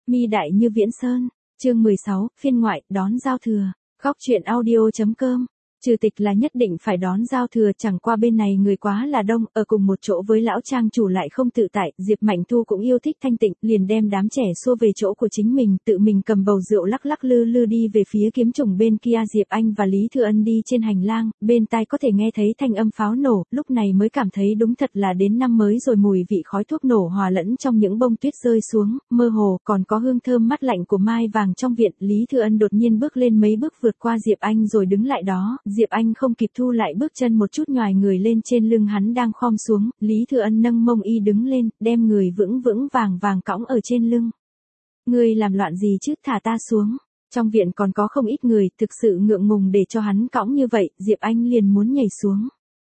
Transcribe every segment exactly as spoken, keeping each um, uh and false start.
Mi đại như viễn sơn, chương mười sáu, phiên ngoại, đón giao thừa. Góc truyện audio chấm com. Trừ tịch là nhất định phải đón giao thừa, chẳng qua bên này người quá là đông, ở cùng một chỗ với lão trang chủ lại không tự tại, Diệp Mạnh Thu cũng yêu thích thanh tịnh, liền đem đám trẻ xua về chỗ của chính mình, tự mình cầm bầu rượu lắc lắc lư lư đi về phía kiếm trùng bên kia. Diệp Anh và Lý Thừa Ân đi trên hành lang, bên tai có thể nghe thấy thanh âm pháo nổ, lúc này mới cảm thấy đúng thật là đến năm mới rồi. Mùi vị khói thuốc nổ hòa lẫn trong những bông tuyết rơi xuống, mơ hồ còn có hương thơm mát lạnh của mai vàng trong viện. Lý Thừa Ân đột nhiên bước lên mấy bước vượt qua Diệp Anh rồi đứng lại đó. Diệp Anh không kịp thu lại bước chân, một chút nhoài người lên trên lưng hắn đang khom xuống. Lý Thừa Ân nâng mông y đứng lên, đem người vững vững vàng vàng cõng ở trên lưng. Ngươi làm loạn gì chứ, thả ta xuống. Trong viện còn có không ít người, thực sự ngượng ngùng để cho hắn cõng như vậy, Diệp Anh liền muốn nhảy xuống.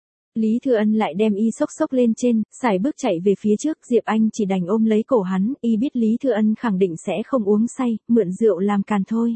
Lý Thừa Ân lại đem y xốc xốc lên trên, sải bước chạy về phía trước. Diệp Anh chỉ đành ôm lấy cổ hắn, y biết Lý Thừa Ân khẳng định sẽ không uống say, mượn rượu làm càn thôi.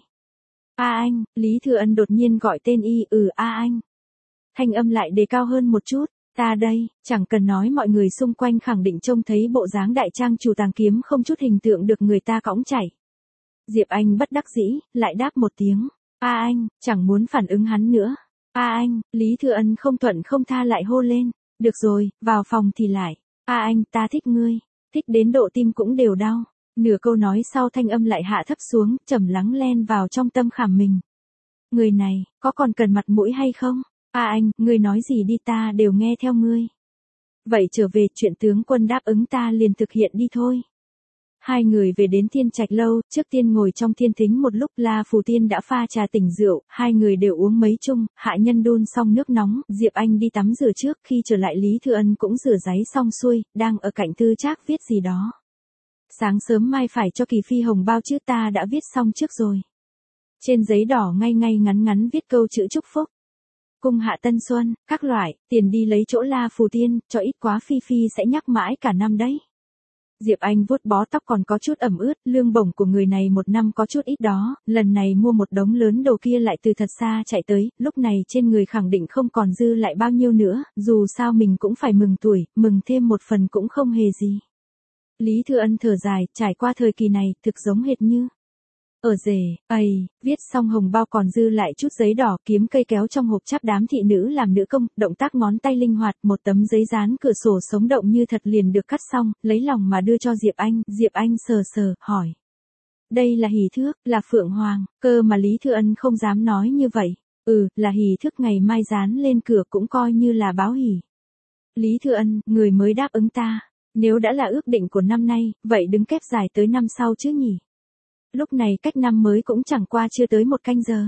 A anh, Lý Thừa Ân đột nhiên gọi tên y. Ừ, A anh. Thanh âm lại đề cao hơn một chút. Ta đây. Chẳng cần nói, mọi người xung quanh khẳng định trông thấy bộ dáng đại trang chủ tàng kiếm không chút hình tượng được người ta cõng chạy. Diệp Anh bất đắc dĩ, lại đáp một tiếng. A anh, chẳng muốn phản ứng hắn nữa. A anh, Lý Thừa Ân không thuận không tha lại hô lên. Được rồi, vào phòng thì lại. A anh, ta thích ngươi. Thích đến độ tim cũng đều đau. Nửa câu nói sau thanh âm lại hạ thấp xuống, trầm lắng len vào trong tâm khảm mình. Người này, có còn cần mặt mũi hay không? A anh, ngươi nói gì đi, ta đều nghe theo ngươi. Vậy trở về, chuyện tướng quân đáp ứng ta liền thực hiện đi thôi. Hai người về đến Thiên Trạch lâu, trước tiên ngồi trong thiên thính một lúc. La Phù Tiên đã pha trà tỉnh rượu, hai người đều uống mấy chung. Hạ nhân đun xong nước nóng, Diệp Anh đi tắm rửa trước, khi trở lại Lý Thừa Ân cũng rửa ráy xong xuôi, đang ở cạnh Tư Trác viết gì đó. Sáng sớm mai phải cho Kỳ Phi hồng bao chứ, ta đã viết xong trước rồi. Trên giấy đỏ ngay ngay ngắn ngắn viết câu chữ chúc phúc. Cung hạ tân xuân, các loại, tiền đi lấy chỗ La Phù Tiên, cho ít quá Phi Phi sẽ nhắc mãi cả năm đấy. Diệp Anh vuốt bó tóc còn có chút ẩm ướt, lương bổng của người này một năm có chút ít đó, lần này mua một đống lớn đồ kia lại từ thật xa chạy tới, lúc này trên người khẳng định không còn dư lại bao nhiêu nữa, dù sao mình cũng phải mừng tuổi, mừng thêm một phần cũng không hề gì. Lý Thừa Ân thở dài, trải qua thời kỳ này, thực giống hệt như ở rể. Ây, viết xong hồng bao còn dư lại chút giấy đỏ, kiếm cây kéo trong hộp chắp đám thị nữ làm nữ công, động tác ngón tay linh hoạt, một tấm giấy dán cửa sổ sống động như thật liền được cắt xong, lấy lòng mà đưa cho Diệp Anh. Diệp Anh sờ sờ, hỏi. Đây là hỷ thước, là phượng hoàng, cơ mà Lý Thừa Ân không dám nói như vậy. Ừ, là hỷ thước, ngày mai dán lên cửa cũng coi như là báo hỷ. Lý Thừa Ân, người mới đáp ứng ta. Nếu đã là ước định của năm nay, vậy đứng kép dài tới năm sau chứ nhỉ? Lúc này cách năm mới cũng chẳng qua chưa tới một canh giờ.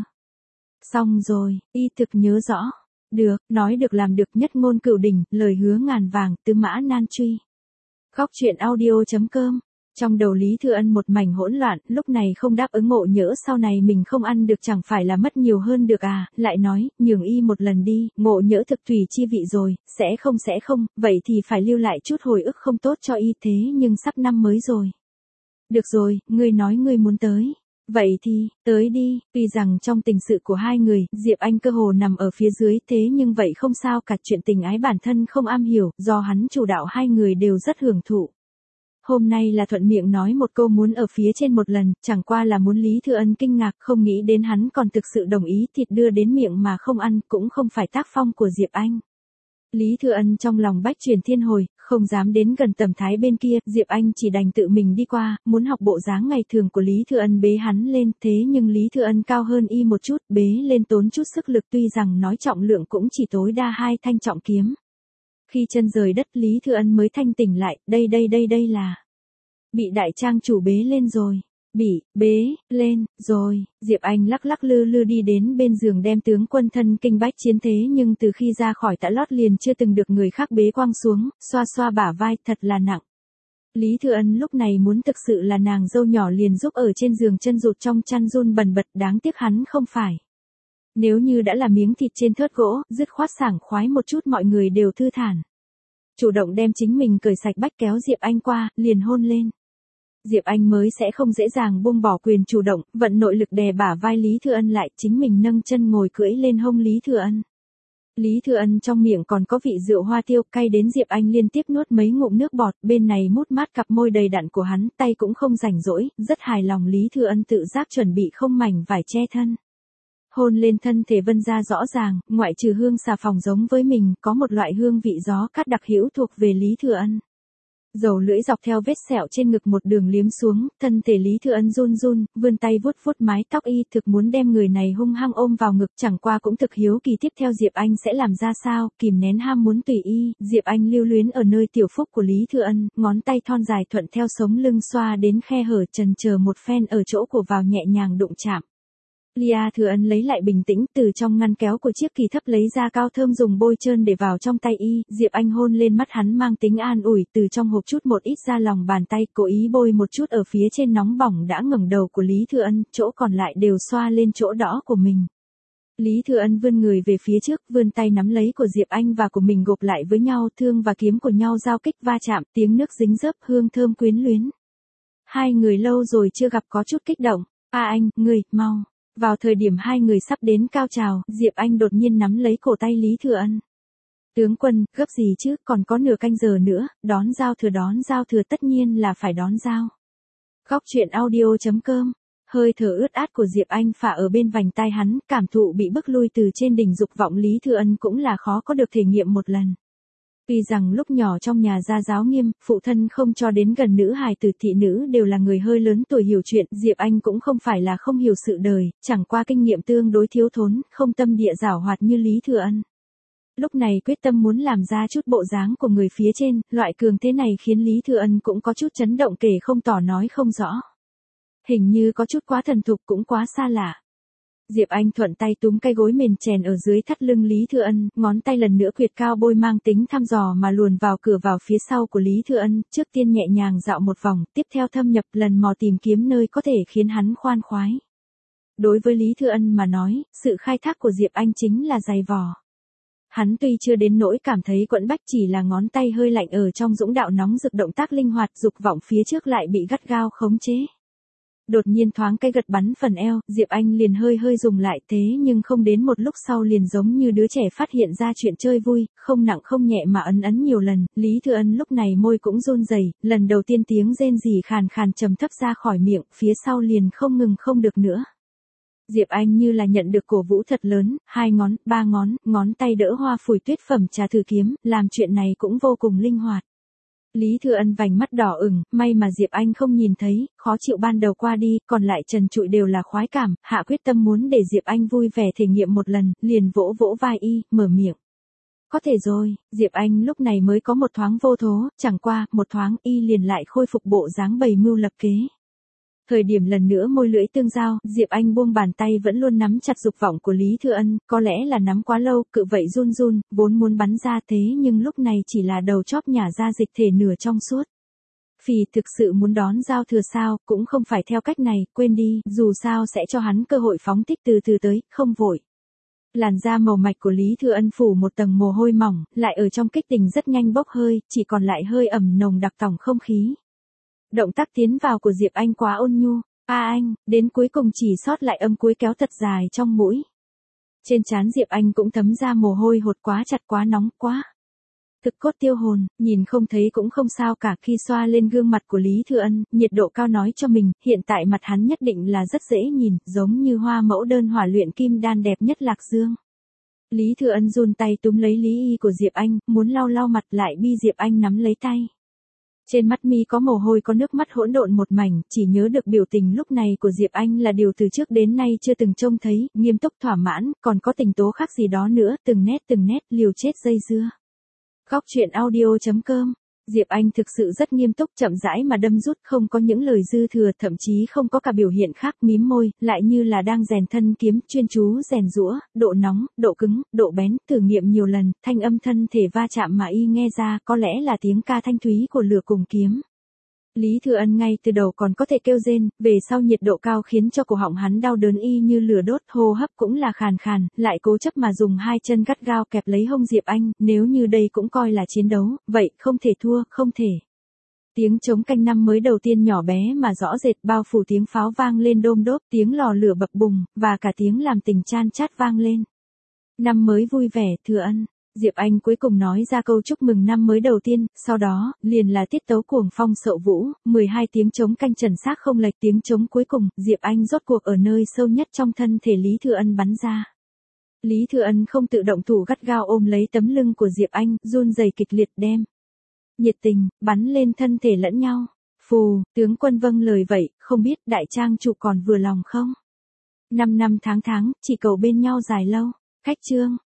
Xong rồi, y thực nhớ rõ. Được, nói được làm được, nhất ngôn cửu đỉnh, lời hứa ngàn vàng, tư mã nan truy. Góc truyện audio chấm com. Trong đầu Lý Thừa Ân một mảnh hỗn loạn, lúc này không đáp ứng Ngộ Nhỡ sau này mình không ăn được chẳng phải là mất nhiều hơn được à, lại nói, nhường y một lần đi, Ngộ Nhỡ thực tùy chi vị rồi, sẽ không sẽ không, vậy thì phải lưu lại chút hồi ức không tốt cho y, thế nhưng sắp năm mới rồi. Được rồi, ngươi nói ngươi muốn tới. Vậy thì, tới đi. Tuy rằng trong tình sự của hai người, Diệp Anh cơ hồ nằm ở phía dưới, thế nhưng vậy không sao cả, chuyện tình ái bản thân không am hiểu, do hắn chủ đạo hai người đều rất hưởng thụ. Hôm nay là thuận miệng nói một câu muốn ở phía trên một lần, chẳng qua là muốn Lý Thừa Ân kinh ngạc, không nghĩ đến hắn còn thực sự đồng ý, thịt đưa đến miệng mà không ăn, cũng không phải tác phong của Diệp Anh. Lý Thừa Ân trong lòng bách truyền thiên hồi, không dám đến gần Tầm Thái bên kia, Diệp Anh chỉ đành tự mình đi qua, muốn học bộ dáng ngày thường của Lý Thừa Ân bế hắn lên, thế nhưng Lý Thừa Ân cao hơn y một chút, bế lên tốn chút sức lực, tuy rằng nói trọng lượng cũng chỉ tối đa hai thanh trọng kiếm. Khi chân rời đất Lý Thừa Ân mới thanh tỉnh lại, đây đây đây đây là bị đại trang chủ bế lên rồi. Bị, bế, lên, rồi, Diệp Anh lắc lắc lư lư đi đến bên giường đem tướng quân thân kinh bách chiến thế nhưng từ khi ra khỏi tã lót liền chưa từng được người khác bế quăng xuống, xoa xoa bả vai, thật là nặng. Lý Thừa Ân lúc này muốn thực sự là nàng dâu nhỏ liền giúp ở trên giường, chân rụt trong chăn run bần bật, đáng tiếc hắn không phải. Nếu như đã là miếng thịt trên thớt gỗ, dứt khoát sảng khoái một chút mọi người đều thư thản. Chủ động đem chính mình cởi sạch bách kéo Diệp Anh qua, liền hôn lên. Diệp Anh mới sẽ không dễ dàng buông bỏ quyền chủ động, vận nội lực đè bả vai Lý Thừa Ân lại, chính mình nâng chân ngồi cưỡi lên hông Lý Thừa Ân. Lý Thừa Ân trong miệng còn có vị rượu hoa tiêu cay đến Diệp Anh liên tiếp nuốt mấy ngụm nước bọt, bên này mút mát cặp môi đầy đặn của hắn, tay cũng không rảnh rỗi, rất hài lòng. Lý Thừa Ân tự giác chuẩn bị không mảnh vải che thân. Hôn lên thân thể Vân ra rõ ràng, ngoại trừ hương xà phòng giống với mình, có một loại hương vị gió cát đặc hữu thuộc về Lý Thừa Ân. Dầu lưỡi dọc theo vết sẹo trên ngực một đường liếm xuống, thân thể Lý Thừa Ân run run, vươn tay vuốt vuốt mái tóc y, thực muốn đem người này hung hăng ôm vào ngực, chẳng qua cũng thực hiếu kỳ tiếp theo Diệp Anh sẽ làm ra sao, kìm nén ham muốn tùy y, Diệp Anh lưu luyến ở nơi tiểu phúc của Lý Thừa Ân, ngón tay thon dài thuận theo sống lưng xoa đến khe hở, chần chờ một phen ở chỗ của vào nhẹ nhàng đụng chạm. Lý Thừa Ân lấy lại bình tĩnh, từ trong ngăn kéo của chiếc kỳ thấp lấy ra cao thơm dùng bôi trơn để vào trong tay y, Diệp Anh hôn lên mắt hắn mang tính an ủi, từ trong hộp chút một ít ra lòng bàn tay, cố ý bôi một chút ở phía trên nóng bỏng đã ngẩng đầu của Lý Thừa Ân, chỗ còn lại đều xoa lên chỗ đỏ của mình. Lý Thừa Ân vươn người về phía trước, vươn tay nắm lấy của Diệp Anh và của mình gộp lại với nhau, thương và kiếm của nhau giao kích va chạm, tiếng nước dính dớp, hương thơm quyến luyến. Hai người lâu rồi chưa gặp có chút kích động, a anh, người, mau. Vào thời điểm hai người sắp đến cao trào, Diệp Anh đột nhiên nắm lấy cổ tay Lý Thừa Ân. Tướng quân, gấp gì chứ, còn có nửa canh giờ nữa, đón giao thừa đón giao thừa tất nhiên là phải đón giao. Góc truyện audio chấm com, hơi thở ướt át của Diệp Anh phả ở bên vành tai hắn, cảm thụ bị bức lui từ trên đỉnh dục vọng Lý Thừa Ân cũng là khó có được thể nghiệm một lần. Tuy rằng lúc nhỏ trong nhà gia giáo nghiêm, phụ thân không cho đến gần nữ hài tử, thị nữ đều là người hơi lớn tuổi hiểu chuyện, Diệp Anh cũng không phải là không hiểu sự đời, chẳng qua kinh nghiệm tương đối thiếu thốn, không tâm địa giảo hoạt như Lý Thừa Ân. Lúc này quyết tâm muốn làm ra chút bộ dáng của người phía trên, loại cường thế này khiến Lý Thừa Ân cũng có chút chấn động kể không tỏ nói không rõ. Hình như có chút quá thần thục cũng quá xa lạ. Diệp Anh thuận tay túm cái gối mền chèn ở dưới thắt lưng Lý Thừa Ân, ngón tay lần nữa quyệt cao bôi mang tính thăm dò mà luồn vào cửa vào phía sau của Lý Thừa Ân, trước tiên nhẹ nhàng dạo một vòng, tiếp theo thâm nhập lần mò tìm kiếm nơi có thể khiến hắn khoan khoái. Đối với Lý Thừa Ân mà nói, sự khai thác của Diệp Anh chính là giày vò. Hắn tuy chưa đến nỗi cảm thấy quẫn bách, chỉ là ngón tay hơi lạnh ở trong dũng đạo nóng rực, động tác linh hoạt, dục vọng phía trước lại bị gắt gao khống chế. Đột nhiên thoáng cái gật bắn phần eo, Diệp Anh liền hơi hơi dùng lại, thế nhưng không đến một lúc sau liền giống như đứa trẻ phát hiện ra chuyện chơi vui, không nặng không nhẹ mà ấn ấn nhiều lần, Lý Thừa Ân lúc này môi cũng run rẩy, lần đầu tiên tiếng rên rỉ khàn khàn trầm thấp ra khỏi miệng, phía sau liền không ngừng không được nữa. Diệp Anh như là nhận được cổ vũ thật lớn, hai ngón, ba ngón, ngón tay đỡ hoa phủi tuyết phẩm trà thử kiếm, làm chuyện này cũng vô cùng linh hoạt. Lý Thừa Ân vành mắt đỏ ửng, may mà Diệp Anh không nhìn thấy, khó chịu ban đầu qua đi, còn lại trần trụi đều là khoái cảm, hạ quyết tâm muốn để Diệp Anh vui vẻ thể nghiệm một lần, liền vỗ vỗ vai y, mở miệng. Có thể rồi, Diệp Anh lúc này mới có một thoáng vô thố, chẳng qua, một thoáng y liền lại khôi phục bộ dáng bày mưu lập kế. Thời điểm lần nữa môi lưỡi tương giao, Diệp Anh buông bàn tay vẫn luôn nắm chặt dục vọng của Lý Thừa Ân, có lẽ là nắm quá lâu, cự vậy run run, vốn muốn bắn ra thế nhưng lúc này chỉ là đầu chóp nhả ra dịch thể nửa trong suốt. Phì thực sự muốn đón giao thừa sao, cũng không phải theo cách này, quên đi, dù sao sẽ cho hắn cơ hội phóng thích từ từ tới, không vội. Làn da màu mạch của Lý Thừa Ân phủ một tầng mồ hôi mỏng, lại ở trong kích tình rất nhanh bốc hơi, chỉ còn lại hơi ẩm nồng đặc tỏng không khí. Động tác tiến vào của Diệp Anh quá ôn nhu, a anh, đến cuối cùng chỉ sót lại âm cuối kéo thật dài trong mũi. Trên trán Diệp Anh cũng thấm ra mồ hôi hột, quá chặt quá nóng quá. Thực cốt tiêu hồn, nhìn không thấy cũng không sao cả, khi xoa lên gương mặt của Lý Thừa Ân, nhiệt độ cao nói cho mình, hiện tại mặt hắn nhất định là rất dễ nhìn, giống như hoa mẫu đơn hỏa luyện kim đan đẹp nhất Lạc Dương. Lý Thừa Ân run tay túm lấy Lý Y của Diệp Anh, muốn lau lau mặt lại bi Diệp Anh nắm lấy tay. Trên mắt mi có mồ hôi có nước mắt hỗn độn một mảnh, chỉ nhớ được biểu tình lúc này của Diệp Anh là điều từ trước đến nay chưa từng trông thấy, nghiêm túc thỏa mãn, còn có tình tố khác gì đó nữa, từng nét từng nét, liều chết dây dưa. Góc truyện audio chấm com, Diệp Anh thực sự rất nghiêm túc, chậm rãi mà đâm rút, không có những lời dư thừa, thậm chí không có cả biểu hiện khác, mím môi, lại như là đang rèn thân kiếm, chuyên chú rèn giũa, độ nóng, độ cứng, độ bén, thử nghiệm nhiều lần, thanh âm thân thể va chạm mà y nghe ra, có lẽ là tiếng ca thanh thúy của lửa cùng kiếm. Lý Thừa Ân ngay từ đầu còn có thể kêu rên, về sau nhiệt độ cao khiến cho cổ họng hắn đau đớn y như lửa đốt, hô hấp cũng là khàn khàn, lại cố chấp mà dùng hai chân gắt gao kẹp lấy hông Diệp Anh, nếu như đây cũng coi là chiến đấu, vậy không thể thua, không thể. Tiếng trống canh năm mới đầu tiên nhỏ bé mà rõ rệt, bao phủ tiếng pháo vang lên đôm đốp, tiếng lò lửa bập bùng, và cả tiếng làm tình chan chát vang lên. Năm mới vui vẻ, Thừa Ân. Diệp Anh cuối cùng nói ra câu chúc mừng năm mới đầu tiên, sau đó, liền là tiết tấu cuồng phong sậu vũ, mười hai tiếng trống canh chuẩn xác không lệch tiếng trống cuối cùng, Diệp Anh rốt cuộc ở nơi sâu nhất trong thân thể Lý Thừa Ân bắn ra. Lý Thừa Ân không tự động thủ gắt gao ôm lấy tấm lưng của Diệp Anh, run rẩy kịch liệt đem. Nhiệt tình, bắn lên thân thể lẫn nhau. Phù, tướng quân vâng lời vậy, không biết đại trang chủ còn vừa lòng không? Năm năm tháng tháng, chỉ cầu bên nhau dài lâu. Khách chương.